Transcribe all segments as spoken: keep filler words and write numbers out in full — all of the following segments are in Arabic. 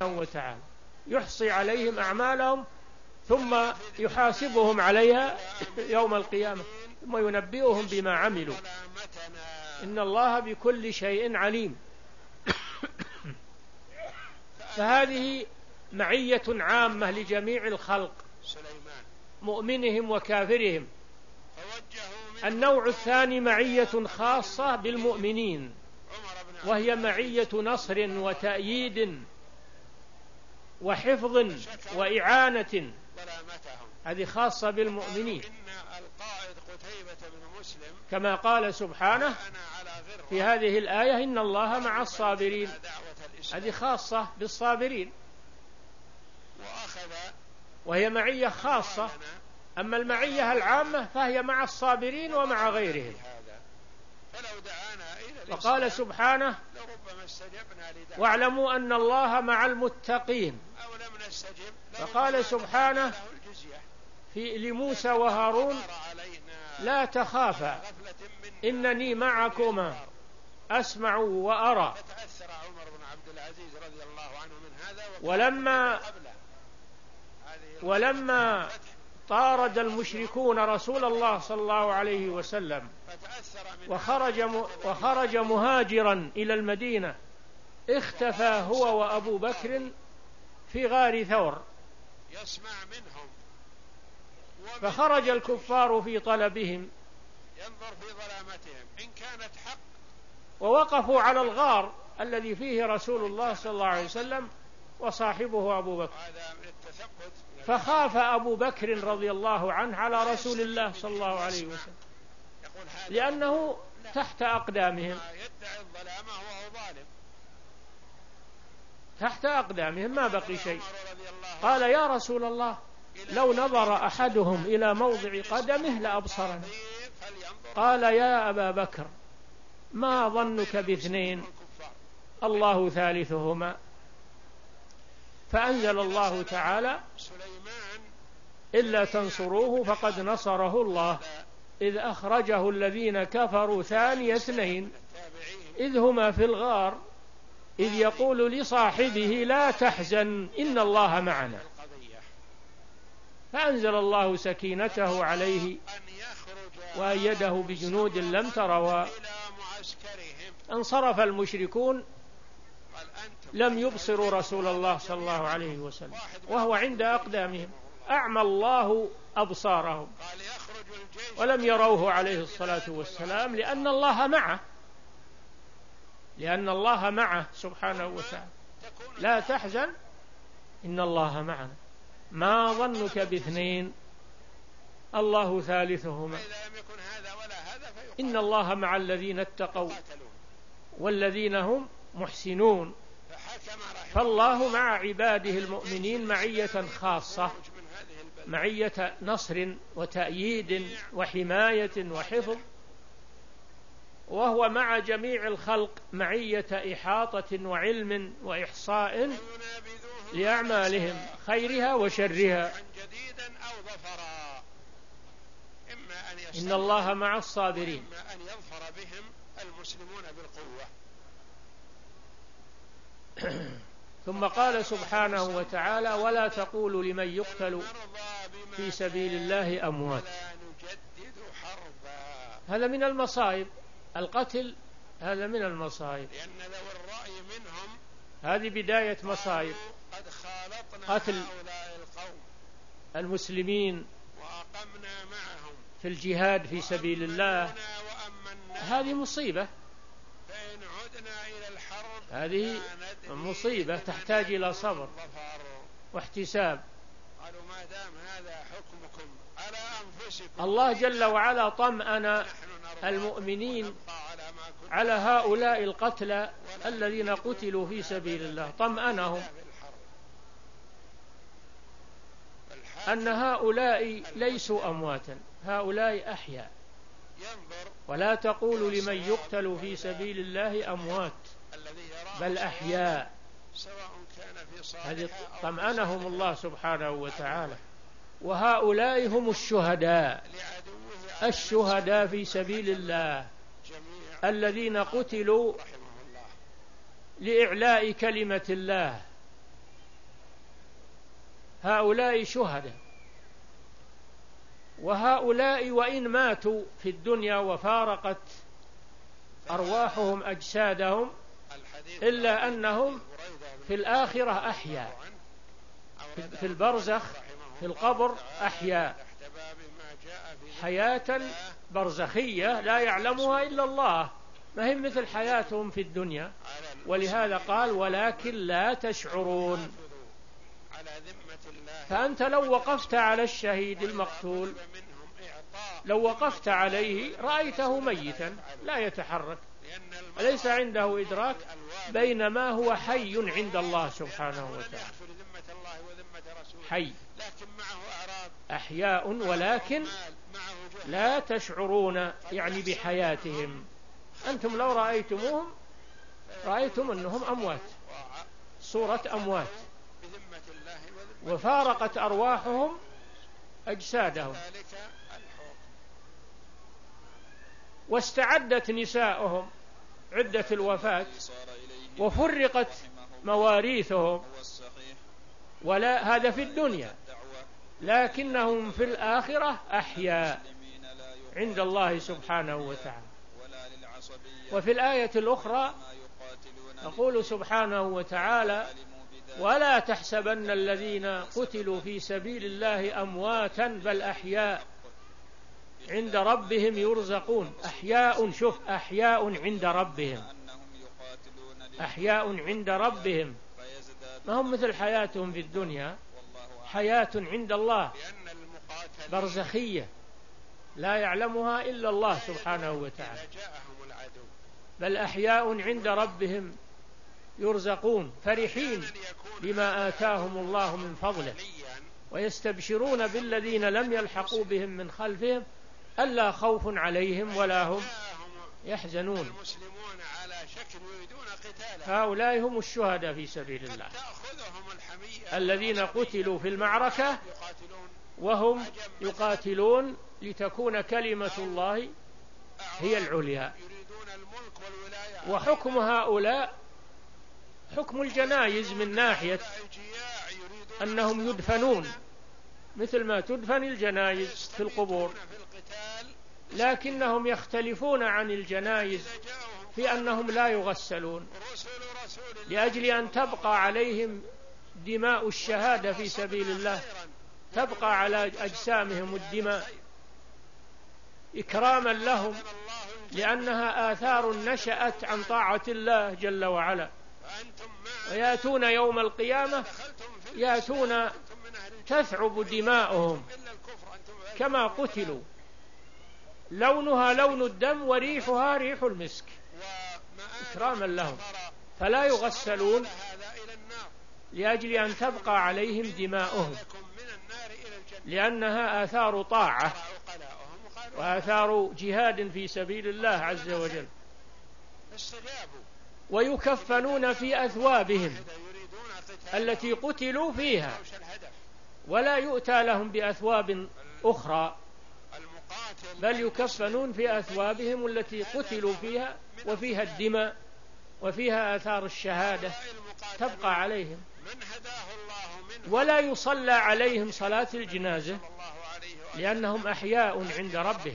وتعالى، يحصي عليهم أعمالهم ثم يحاسبهم عليها يوم القيامة ثم ينبئهم بما عملوا، إن الله بكل شيء عليم. فهذه معية عامة لجميع الخلق، مؤمنهم وكافرهم. النوع الثاني معية خاصة بالمؤمنين، وهي معية نصر وتأييد وحفظ وإعانة، هذه خاصة بالمؤمنين، كما قال سبحانه في هذه الآية: إن الله مع الصابرين، هذه خاصة بالصابرين، وهي معية خاصة. أما المعية العامة فهي مع الصابرين ومع غيرهم. وقال سبحانه: واعلموا أن الله مع المتقين. فقال سبحانه في لموسى وهارون: لا تخافا إنني معكما أسمع وأرى. ولما ولما طارد المشركون رسول الله صلى الله عليه وسلم وخرج وخرج مهاجرا إلى المدينة، اختفى هو وأبو بكر في غار ثور، فخرج الكفار في طلبهم ووقفوا على الغار الذي فيه رسول الله صلى الله عليه وسلم وصاحبه أبو بكر، فخاف أبو بكر رضي الله عنه على رسول الله صلى الله عليه وسلم، لأنه تحت أقدامهم تحت أقدامهم ما بقي شيء. قال: يا رسول الله، لو نظر أحدهم إلى موضع قدمه لأبصرنا. قال: يا أبا بكر، ما ظنك باثنين الله ثالثهما. فأنزل الله تعالى: إلا تنصروه فقد نصره الله إذ أخرجه الذين كفروا ثاني اثنين إذ هما في الغار إذ يقول لصاحبه لا تحزن إن الله معنا. فأنزل الله سكينته عليه وأيده بجنود لم تروا. انصرف المشركون لم يبصروا رسول الله صلى الله عليه وسلم وهو عند أقدامهم، أعمى الله أبصارهم ولم يروه عليه الصلاة والسلام، لأن الله معه لأن الله معه سبحانه وتعالى. لا تحزن إن الله معنا، ما ظنك باثنين الله ثالثهما، إن الله مع الذين اتقوا والذين هم محسنون. فالله مع عباده المؤمنين معية خاصة، معية نصر وتأييد وحماية وحفظ، وهو مع جميع الخلق معية إحاطة وعلم وإحصاء لأعمالهم خيرها وشرها. إن الله مع الصابرين. ثم قال سبحانه وتعالى: ولا تقولوا لمن يقتل في سبيل الله أموات. هذا من المصائب، القتل هذا من المصائب، هذه بداية مصائب. قتل المسلمين في الجهاد في سبيل الله هذه مصيبة، هذه مصيبة تحتاج إلى صبر واحتساب. الله جل وعلا طمأن المؤمنين على هؤلاء القتلى الذين قتلوا في سبيل الله، طمأنهم أن هؤلاء ليسوا أمواتا، هؤلاء أحياء. ولا تقولوا لمن يقتل في سبيل الله أموات بل أحياء. هذه طمأنهم الله سبحانه وتعالى. وهؤلاء هم الشهداء، الشهداء في سبيل الله الذين قتلوا لإعلاء كلمة الله هؤلاء شهداء، وهؤلاء وإن ماتوا في الدنيا وفارقت أرواحهم أجسادهم إلا أنهم في الآخرة أحياء، في البرزخ في القبر أحياء حياة برزخية لا يعلمها إلا الله، ما هي مثل حياتهم في الدنيا. ولهذا قال ولكن لا تشعرون. فأنت لو وقفت على الشهيد المقتول، لو وقفت عليه رأيته ميتا لا يتحرك، ليس عنده إدراك، بينما هو حي عند الله سبحانه وتعالى، حي أحياء ولكن لا تشعرون، يعني بحياتهم. أنتم لو رأيتموهم رأيتم أنهم أموات، صورة أموات، وفارقت أرواحهم أجسادهم، واستعدت نساؤهم عدة الوفاة، وفرقت مواريثهم، ولا هذا في الدنيا، لكنهم في الآخرة أحياء عند الله سبحانه وتعالى. وفي الآية الأخرى يقول سبحانه وتعالى ولا تحسبن الذين قتلوا في سبيل الله أمواتا بل أحياء عند ربهم يرزقون. أحياء، شوف، أحياء عند ربهم، أحياء عند ربهم، ما هم مثل حياتهم في الدنيا، حياة عند الله برزخية لا يعلمها إلا الله سبحانه وتعالى. بل أحياء عند ربهم يرزقون فرحين بما آتاهم الله من فضله ويستبشرون بالذين لم يلحقوا بهم من خلفهم ألا خوف عليهم ولا هم يحزنون. هؤلاء هم الشهداء في سبيل الله الذين قتلوا في المعركة وهم يقاتلون لتكون كلمة الله هي العليا. وحكم هؤلاء حكم الجنائز من ناحية أنهم يدفنون مثل ما تدفن الجنائز في القبور، لكنهم يختلفون عن الجنائز في أنهم لا يغسلون لأجل أن تبقى عليهم دماء الشهادة في سبيل الله، تبقى على أجسامهم الدماء إكراما لهم، لأنها آثار نشأت عن طاعة الله جل وعلا. ويأتون يوم القيامة يأتون تثعب دماؤهم كما قتلوا، لونها لون الدم وريحها ريح المسك إكراما لهم، فلا يغسلون لأجل أن تبقى عليهم دماؤهم، لأنها آثار طاعة وآثار جهاد في سبيل الله عز وجل. ويكفنون في أثوابهم التي قتلوا فيها، ولا يؤتى لهم بأثواب أخرى، بل يكفنون في أثوابهم التي قتلوا فيها وفيها الدماء وفيها آثار الشهادة تبقى عليهم، ولا يصلى عليهم صلاة الجنازة لأنهم أحياء عند ربهم.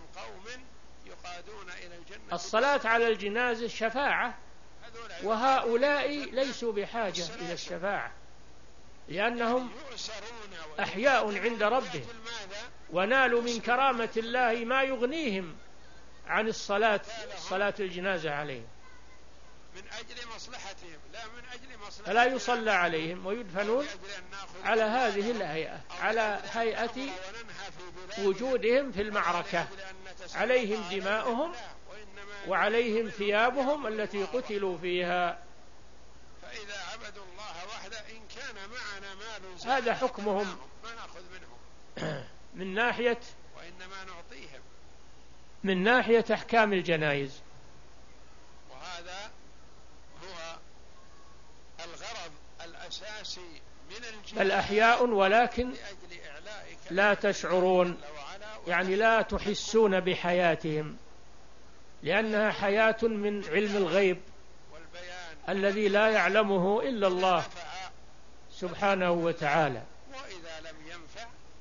الصلاة على الجنازة شفاعة، وهؤلاء ليسوا بحاجة إلى الشفاعة لأنهم أحياء عند ربهم، ونالوا من كرامة الله ما يغنيهم عن الصلاة صلاة الجنازة عليهم، من أجل مصلحتهم لا من أجل مصلحتهم، فلا يصلى عليهم ويدفنون على هذه الهيئة، على هيئة وجودهم في المعركة، عليهم دماؤهم وعليهم ثيابهم التي قتلوا فيها. فإذا عبدوا الله وحده إن كان معنا مال هذا حكمهم ما نأخذ منهم من ناحية، وإنما نعطيهم من ناحية أحكام الجنائز. وهذا هو الغرض الأساسي من الجنائز. الأحياء ولكن لا تشعرون، يعني لا تحسون بحياتهم، لأنها حياة من علم الغيب الذي لا يعلمه إلا الله سبحانه وتعالى.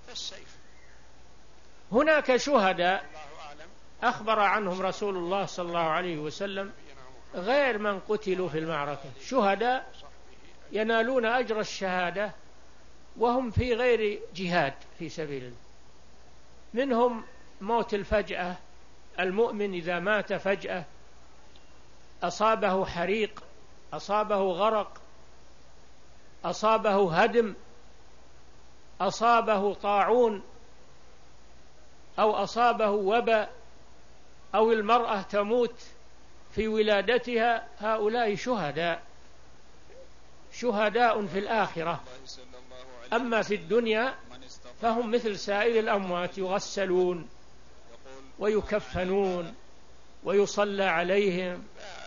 هناك شهداء أخبر عنهم رسول الله صلى الله عليه وسلم غير من قتلوا في المعركة، شهداء ينالون أجر الشهادة وهم في غير جهاد في سبيل الله. منهم موت الفجأة، المؤمن إذا مات فجأة أصابه حريق، أصابه غرق، أصابه هدم، أصابه طاعون، أو أصابه وباء، أو المرأة تموت في ولادتها، هؤلاء شهداء شهداء في الآخرة. أما في الدنيا فهم مثل سائر الأموات، يغسلون ويكفنون ويصلى عليهم،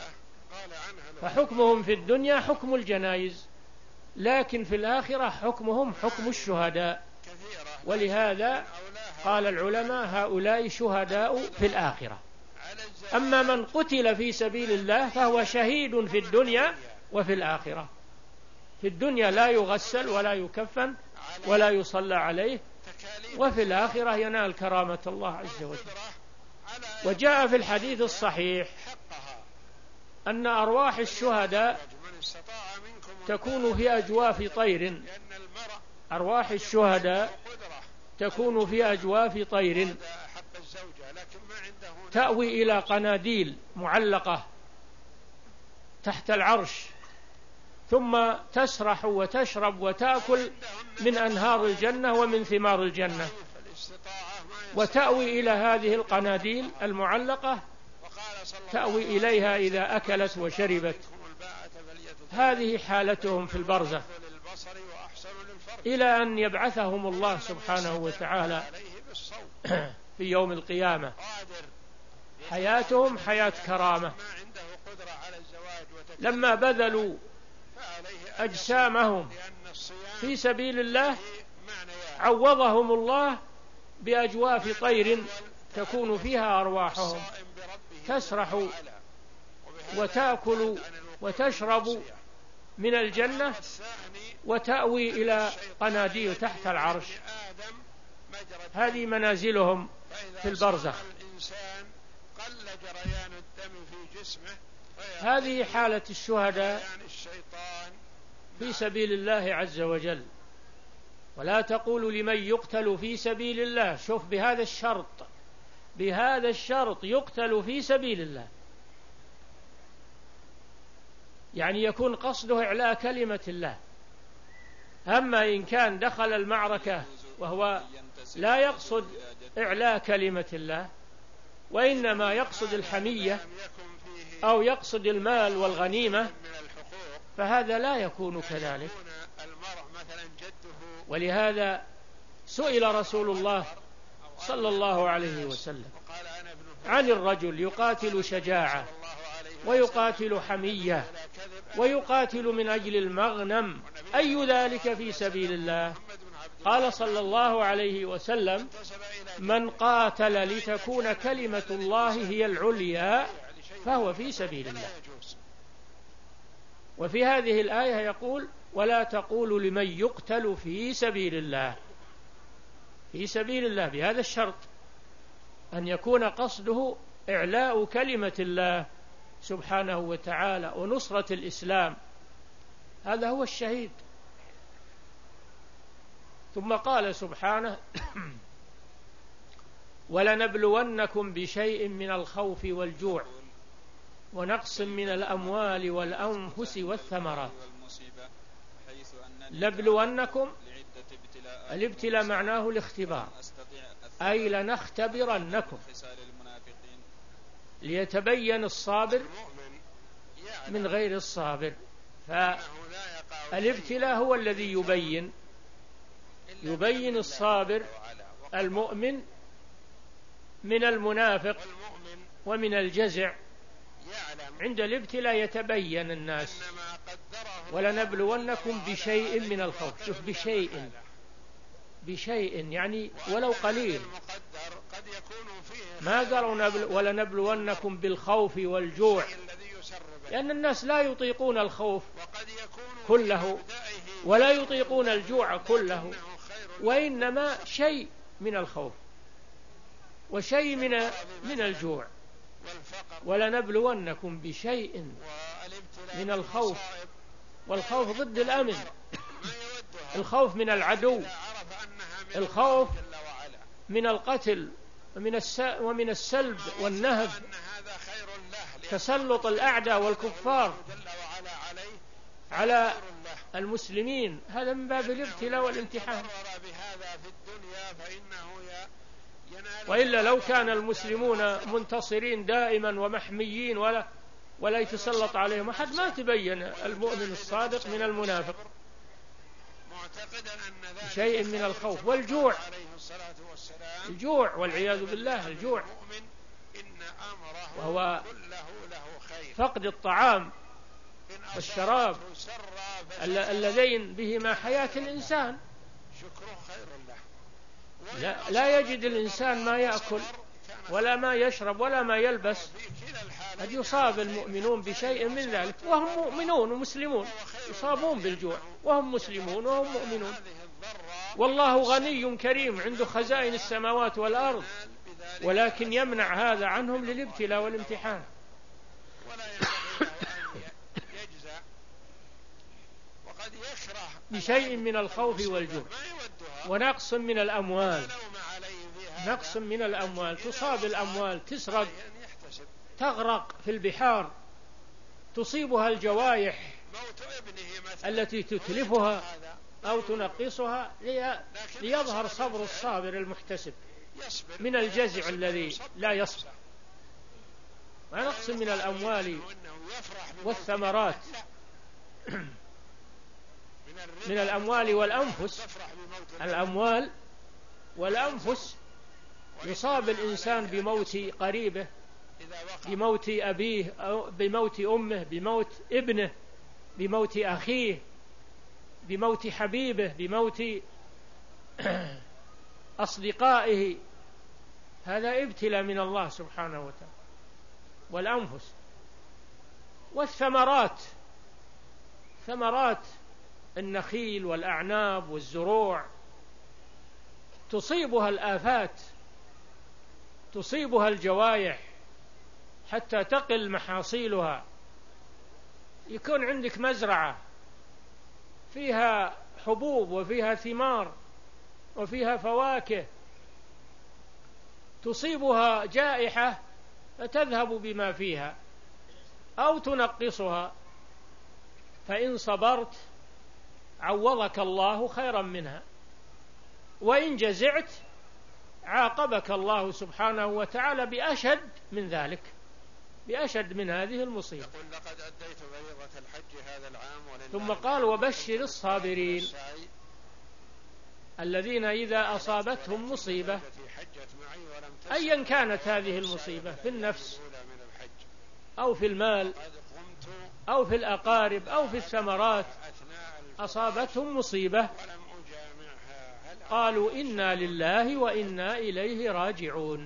فحكمهم في الدنيا حكم الجنائز، لكن في الآخرة حكمهم حكم الشهداء. ولهذا قال العلماء هؤلاء شهداء في الآخرة. أما من قتل في سبيل الله فهو شهيد في الدنيا وفي الآخرة. في الدنيا لا يغسل ولا يكفن ولا يصلى عليه، وفي الآخرة ينال كرامة الله عز وجل. وجاء في الحديث الصحيح أن أرواح الشهداء تكون في أجواف طير، أرواح الشهداء تكون في أجواف طير تأوي إلى قناديل معلقة تحت العرش، ثم تسرح وتشرب وتأكل من أنهار الجنة ومن ثمار الجنة، وتأوي إلى هذه القناديل المعلقة، تأوي إليها إذا أكلت وشربت. هذه حالتهم في البرزخ إلى أن يبعثهم الله سبحانه وتعالى في يوم القيامة. حياتهم حياة كرامة. لما بذلوا أجسامهم في سبيل الله عوضهم الله بأجواف طير تكون فيها أرواحهم، تسرح وتأكل وتشرب من الجنة وتأوي إلى قناديل تحت العرش. هذه منازلهم في البرزخ. هذه حالة الشهداء في سبيل الله عز وجل. ولا تقولوا لمن يقتل في سبيل الله، شوف بهذا الشرط، بهذا الشرط يقتل في سبيل الله، يعني يكون قصده إعلاء كلمة الله. أما إن كان دخل المعركة وهو لا يقصد إعلاء كلمة الله، وإنما يقصد الحمية أو يقصد المال والغنيمة، فهذا لا يكون كذلك. ولهذا سئل رسول الله صلى الله عليه وسلم عن الرجل يقاتل شجاعة ويقاتل حمية ويقاتل من أجل المغنم، أي ذلك في سبيل الله؟ قال صلى الله عليه وسلم: من قاتل لتكون كلمة الله هي العليا فهو في سبيل الله. وفي هذه الآية يقول: ولا تقولوا لمن يقتل في سبيل الله، في سبيل الله بهذا الشرط أن يكون قصده إعلاء كلمة الله سبحانه وتعالى ونصرة الإسلام، هذا هو الشهيد. ثم قال سبحانه: ولنبلونكم بشيء من الخوف والجوع ونقص من الأموال والأنفس والثمرات. نبلونكم، الابتلاء معناه الاختبار، أي لنختبرنكم ليتبين الصابر من غير الصابر. فالابتلاء هو الذي يبين يبين الصابر المؤمن من المنافق ومن الجزع. عند الابتلاء يتبين الناس. ولنبلونكم بشيء من الخوف، شوف بشيء، بشيء يعني ولو قليل، ما قالوا ولنبلونكم بالخوف والجوع، لأن الناس لا يطيقون الخوف كله ولا يطيقون الجوع كله، وإنما شيء من الخوف وشيء من من الجوع. ولنبلونكم بشيء من الخوف، والخوف ضد الأمن، الخوف من العدو، الخوف من القتل ومن السلب والنهب، تسلط الأعداء والكفار على المسلمين، هذا من باب الابتلاء والامتحان. وإلا لو كان المسلمون منتصرين دائما ومحميين ولا ولا يتسلط عليهم أحد ما تبين المؤمن الصادق من المنافق. شيء من الخوف والجوع، الجوع والعياذ بالله، الجوع وهو فقد الطعام والشراب اللذين بهما حياة الإنسان. لا, لا يجد الإنسان ما يأكل ولا ما يشرب ولا ما يلبس، قد يصاب المؤمنون بشيء من ذلك وهم مؤمنون ومسلمون، يصابون بالجوع وهم مسلمون وهم مؤمنون. والله غني كريم عنده خزائن السماوات والأرض، ولكن يمنع هذا عنهم للابتلاء والامتحان. بشيء من الخوف والجوع ونقص من الأموال، نقص من الأموال، تصاب الأموال، تسرق، تغرق في البحار، تصيبها الجوائح التي تتلفها أو تنقصها، ليظهر صبر الصابر المحتسب من الجزع الذي لا يصبر. ونقص من الأموال والثمرات، من الأموال والأنفس، الأموال والأنفس، يصاب الإنسان بموت قريبه، بموت أبيه أو بموت أمه، بموت ابنه، بموت أخيه، بموت حبيبه، بموت أصدقائه، هذا ابتلاء من الله سبحانه وتعالى. والأنفس والثمرات، ثمرات النخيل والأعناب والزروع تصيبها الآفات، تصيبها الجوائح حتى تقل محاصيلها. يكون عندك مزرعة فيها حبوب وفيها ثمار وفيها فواكه، تصيبها جائحة فتذهب بما فيها أو تنقصها، فإن صبرت عوضك الله خيرا منها، وإن جزعت عاقبك الله سبحانه وتعالى بأشد من ذلك، بأشد من هذه المصيبة. ثم قال وبشر الصابرين الذين إذا أصابتهم مصيبة، أيا كانت هذه المصيبة، في النفس أو في المال أو في الأقارب أو في الثمرات، أصابتهم مصيبة قالوا إنا لله وإنا إليه راجعون،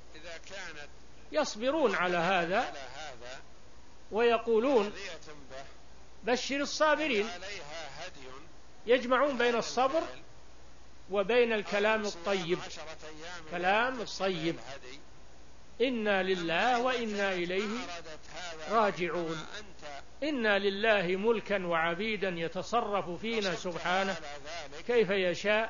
يصبرون على هذا ويقولون بشر الصابرين، يجمعون بين الصبر وبين الكلام الطيب، كلام الطيب، إنا لله وإنا إليه راجعون. إنا لله ملكا وعبيدا يتصرف فينا سبحانه كيف يشاء،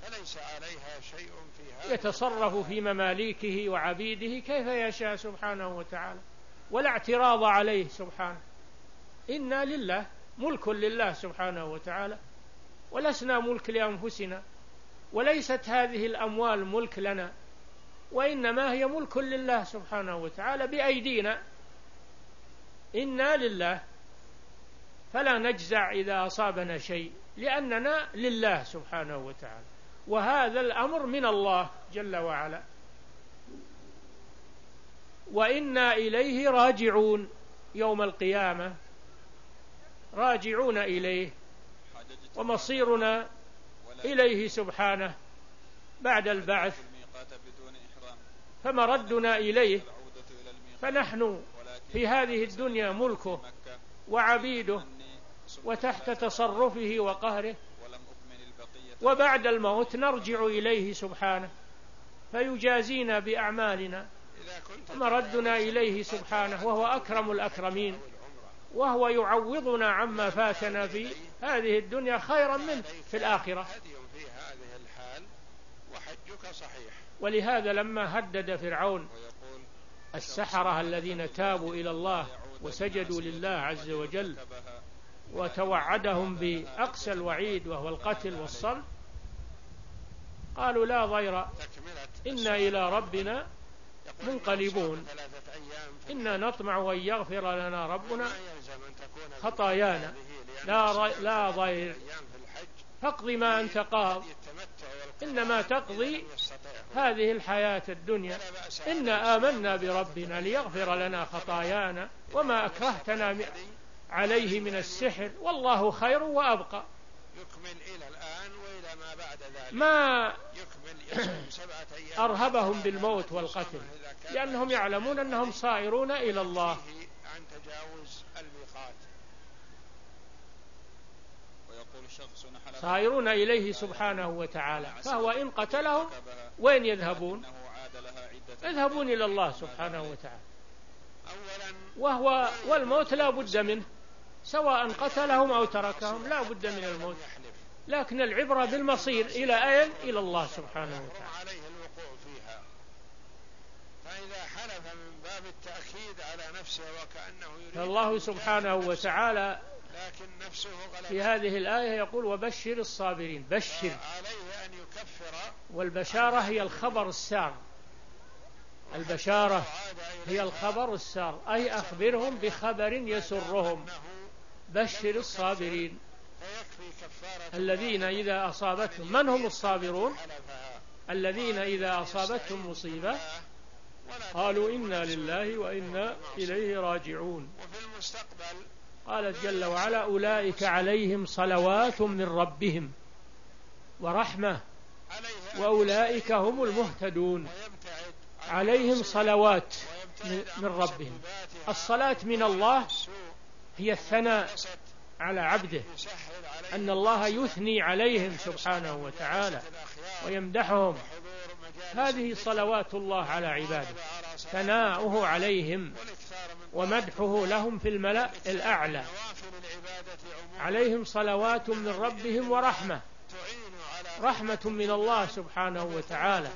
يتصرف في مماليكه وعبيده كيف يشاء سبحانه وتعالى، ولا اعتراض عليه سبحانه. إنا لله، ملك لله سبحانه وتعالى، ولسنا ملك لأنفسنا، وليست هذه الأموال ملك لنا، وإنما هي ملك لله سبحانه وتعالى بأيدينا. إنا لله، فلا نجزع إذا أصابنا شيء، لأننا لله سبحانه وتعالى، وهذا الأمر من الله جل وعلا. وإنا إليه راجعون، يوم القيامة راجعون إليه، ومصيرنا إليه سبحانه بعد البعث، فمردنا إليه، فنحن في هذه الدنيا ملكه وعبيده وتحت تصرفه وقهره، وبعد الموت نرجع إليه سبحانه فيجازينا بأعمالنا، ومردنا إليه سبحانه وهو أكرم الأكرمين، وهو يعوضنا عما فاتنا في هذه الدنيا خيرا منه في الآخرة. ولهذا لما هدد فرعون السحرة الذين تابوا إلى الله وسجدوا لله عز وجل وتوعدهم بأقسى الوعيد وهو القتل والصلب، قالوا لا ضير إنا إلى ربنا منقلبون إنا نطمع أن يغفر لنا ربنا خطايانا لا, لا ضير فاقض ما أنت قاض إنما تقضي هذه الحياة الدنيا إنا آمنا بربنا ليغفر لنا خطايانا وما أكرهتنا عليه من السحر والله خير وأبقى. ما أرهبهم بالموت والقتل لأنهم يعلمون أنهم صائرون إلى الله. صائرون إليه سبحانه وتعالى، فهو إن قتلهم وين يذهبون؟ يذهبون إلى الله سبحانه وتعالى، وهو والموت لا بد منه سواء قتلهم أو تركهم لا بد من الموت، لكن العبرة بالمصير إلى أين؟ إلى الله سبحانه وتعالى. فالله سبحانه وتعالى في هذه الآية يقول وبشر الصابرين. بشر، والبشارة هي الخبر السار، البشارة هي الخبر السار أي أخبرهم بخبر يسرهم. بشر الصابرين الذين إذا أصابتهم، من هم الصابرون؟ الذين إذا أصابتهم مصيبة قالوا إنا لله وإنا إليه راجعون. قال جل وعلا أولئك عليهم صلوات من ربهم ورحمة وأولئك هم المهتدون. عليهم صلوات من ربهم، الصلاة من الله هي الثناء على عبده، أن الله يثني عليهم سبحانه وتعالى ويمدحهم، هذه صلوات الله على عباده، ثناؤه عليهم ومدحه لهم في الملأ الأعلى. عليهم صلوات من ربهم ورحمة، رحمة من الله سبحانه وتعالى.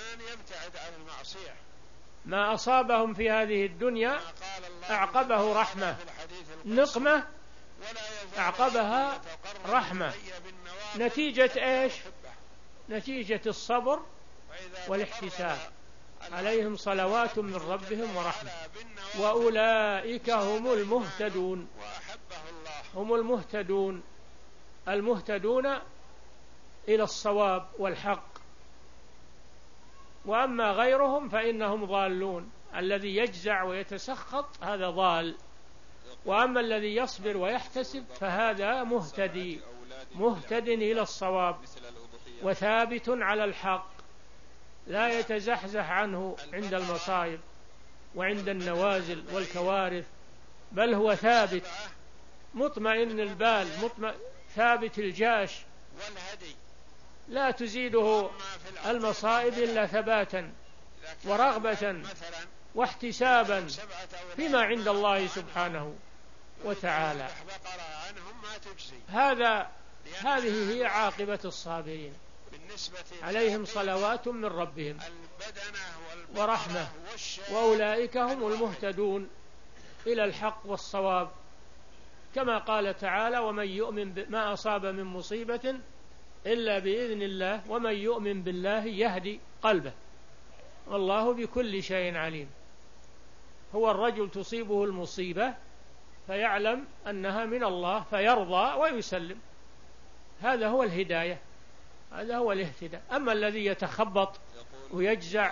ما أصابهم في هذه الدنيا أعقبه رحمة، نقمة أعقبها رحمة، نتيجة إيش؟ نتيجة الصبر والاحتساب. عليهم صلوات من ربهم ورحمة وأولئك هم المهتدون. هم المهتدون، المهتدون إلى الصواب والحق، وأما غيرهم فإنهم ضالون. الذي يجزع ويتسخط هذا ضال، وأما الذي يصبر ويحتسب فهذا مهتدي، مهتد إلى الصواب وثابت على الحق، لا يتزحزح عنه عند المصائب وعند النوازل والكوارث، بل هو ثابت مطمئن البال، مطمئن ثابت الجاش، لا تزيده المصائب إلا ثباتا ورغبة واحتسابا فيما عند الله سبحانه وتعالى. هذا هذه هي عاقبة الصابرين. عليهم صلوات من ربهم ورحمة وأولئك هم المهتدون إلى الحق والصواب، كما قال تعالى ومن يؤمن بما أصاب من مصيبة إلا بإذن الله ومن يؤمن بالله يهدي قلبه والله بكل شيء عليم. هو الرجل تصيبه المصيبة فيعلم أنها من الله فيرضى ويسلم، هذا هو الهداية، هذا هو الاهتداء. أما الذي يتخبط ويجزع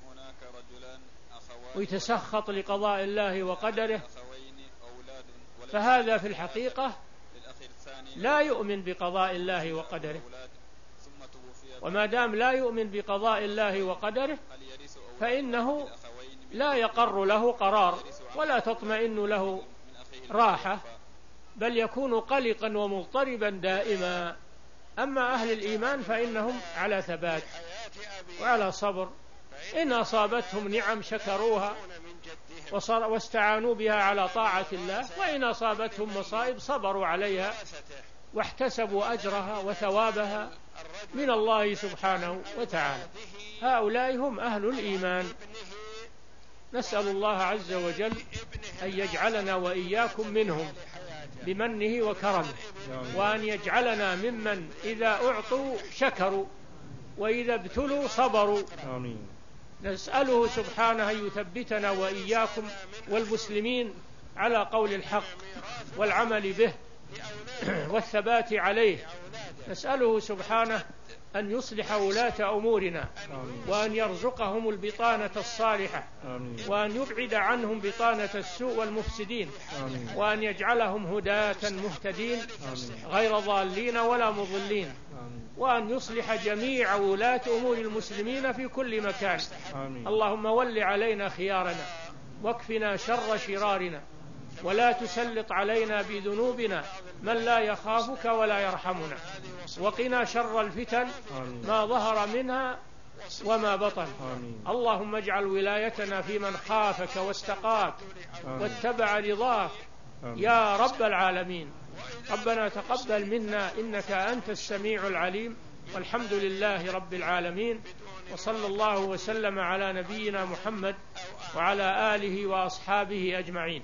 ويتسخط لقضاء الله وقدره فهذا في الحقيقة لا يؤمن بقضاء الله وقدره، وما دام لا يؤمن بقضاء الله وقدره فإنه لا يقر له قرار ولا تطمئن له راحة، بل يكون قلقا ومضطربا دائما. أما أهل الإيمان فإنهم على ثبات وعلى صبر، إن أصابتهم نعم شكروها واستعانوا بها على طاعة الله، وإن أصابتهم مصائب صبروا عليها واحتسبوا أجرها وثوابها من الله سبحانه وتعالى. هؤلاء هم أهل الإيمان. نسأل الله عز وجل أن يجعلنا وإياكم منهم بمنه وكرمه، وأن يجعلنا ممن إذا أعطوا شكروا وإذا ابتلوا صبروا. آمين. نسأله سبحانه أن يثبتنا وإياكم والمسلمين على قول الحق والعمل به والثبات عليه. نسأله سبحانه أن يصلح ولاة أمورنا، وأن يرزقهم البطانة الصالحة، وأن يبعد عنهم بطانة السوء والمفسدين، وأن يجعلهم هداة مهتدين غير ضالين ولا مضلين، وأن يصلح جميع ولاة أمور المسلمين في كل مكان. اللهم ول علينا خيارنا واكفنا شر شرارنا، ولا تسلط علينا بذنوبنا من لا يخافك ولا يرحمنا، وقنا شر الفتن ما ظهر منها وما بطن. اللهم اجعل ولايتنا في من خافك واستقاك واتبع رضاك يا رب العالمين. ربنا تقبل منا إنك أنت السميع العليم، والحمد لله رب العالمين، وصلى الله وسلم على نبينا محمد وعلى آله وأصحابه أجمعين.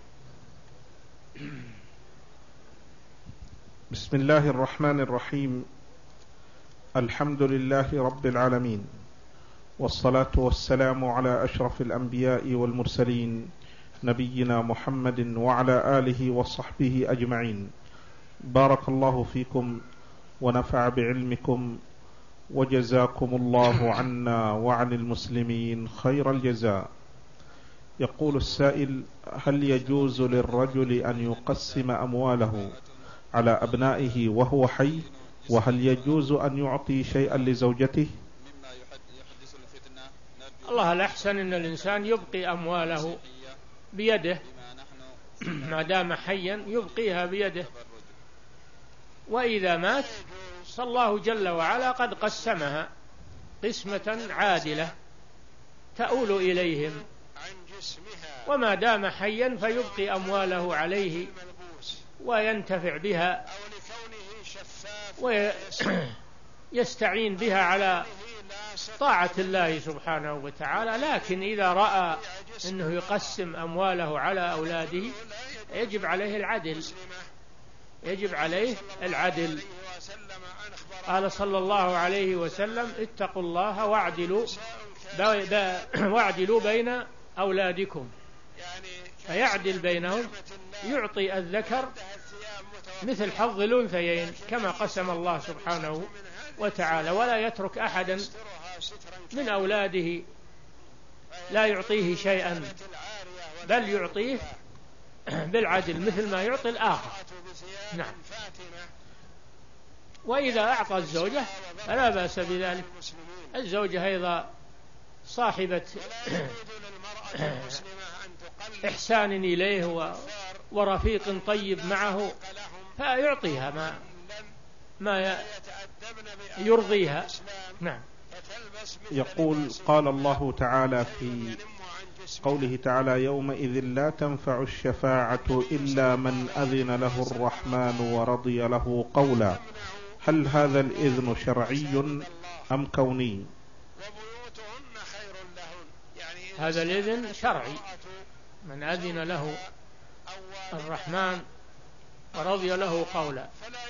بسم الله الرحمن الرحيم. الحمد لله رب العالمين، والصلاة والسلام على أشرف الأنبياء والمرسلين نبينا محمد وعلى آله وصحبه أجمعين. بارك الله فيكم ونفع بعلمكم، وجزاكم الله عنا وعن المسلمين خير الجزاء. يقول السائل: هل يجوز للرجل أن يقسم أمواله على أبنائه وهو حي؟ وهل يجوز أن يعطي شيئا لزوجته؟ الله الأحسن أن الإنسان يبقي أمواله بيده ما دام حيا، يبقيها بيده، وإذا مات فالله جل وعلا قد قسمها قسمة عادلة تؤول إليهم، وما دام حيا فيبقي أمواله عليه وينتفع بها ويستعين بها على طاعة الله سبحانه وتعالى. لكن إذا رأى أنه يقسم أمواله على أولاده يجب عليه العدل، يجب عليه العدل. قال صلى الله عليه وسلم: اتقوا الله واعدلوا واعدلوا بين أولادكم، فيعدل بينهم، يعطي الذكر مثل حظ الأنثيين كما قسم الله سبحانه وتعالى، ولا يترك أحدا من أولاده لا يعطيه شيئا، بل يعطيه بالعدل مثل ما يعطي الآخر. نعم. وإذا أعطى الزوجة فلا بأس بذلك. الزوجة أيضا صاحبة إحسان إليه ورفيق طيب معه، فيعطيها ما ما يرضيها. نعم. يقول: قال الله تعالى في قوله تعالى: يومئذ لا تنفع الشفاعة إلا من أذن له الرحمن ورضي له قولا. هل هذا الإذن شرعي أم كوني؟ هذا الإذن شرعي، من أذن له الرحمن ورضي له قولا.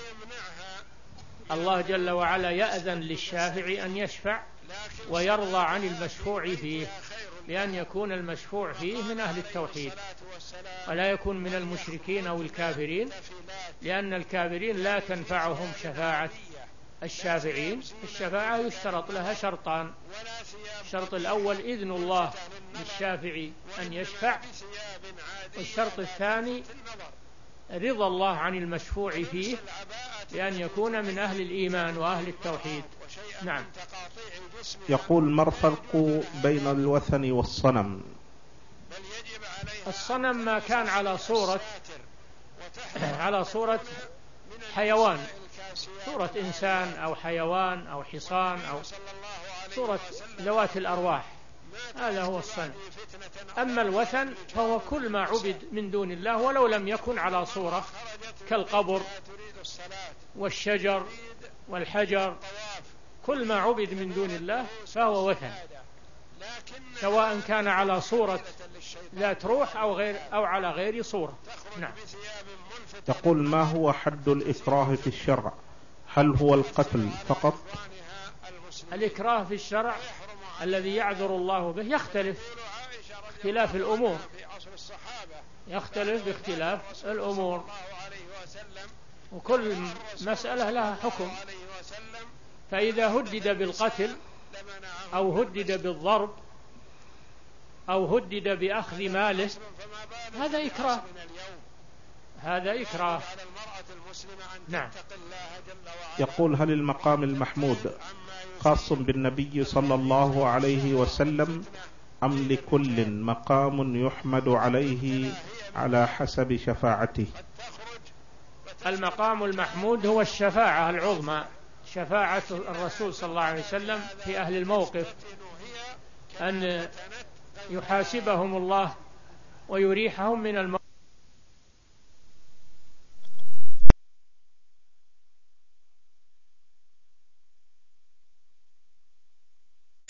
الله جل وعلا يأذن للشافع أن يشفع ويرضى عن المشفوع فيه، بأن يكون المشفوع فيه من أهل التوحيد ولا يكون من المشركين أو الكافرين، لأن الكافرين لا تنفعهم شفاعة الشافعين. الشفاعة يشترط لها شرطان: الشرط الأول إذن الله للشافع أن يشفع، والشرط الثاني رضا الله عن المشفوع فيه بأن يكون من أهل الإيمان وأهل التوحيد. نعم. يقول: ما الفرق بين الوثن والصنم؟ الصنم ما كان على صورة على صورة حيوان صورة إنسان أو حيوان أو حصان أو صورة ذوات الأرواح، هذا هو الصنم. أما الوثن فهو كل ما عبد من دون الله ولو لم يكن على صورة، كالقبر والشجر والحجر، كل ما عبد من دون الله فهو وثن، سواء كان على صورة ذات روح أو غير أو على غير صورة. نعم. يقول: ما هو حد الإكراه في الشرع؟ هل هو القتل فقط؟ الإكراه في الشرع الذي يعذر الله به يختلف اختلاف الأمور، يختلف باختلاف الأمور، وكل مسألة لها حكم. فإذا هدد بالقتل أو هدد بالضرب أو هدد بأخذ ماله، هذا إكراه، هذا إكراه. نعم. يقول: هل المقام المحمود خاص بالنبي صلى الله عليه وسلم أم لكل مقام يحمد عليه على حسب شفاعته؟ المقام المحمود هو الشفاعة العظمى، شفاعة الرسول صلى الله عليه وسلم في أهل الموقف، أن يحاسبهم الله ويريحهم من الموقف.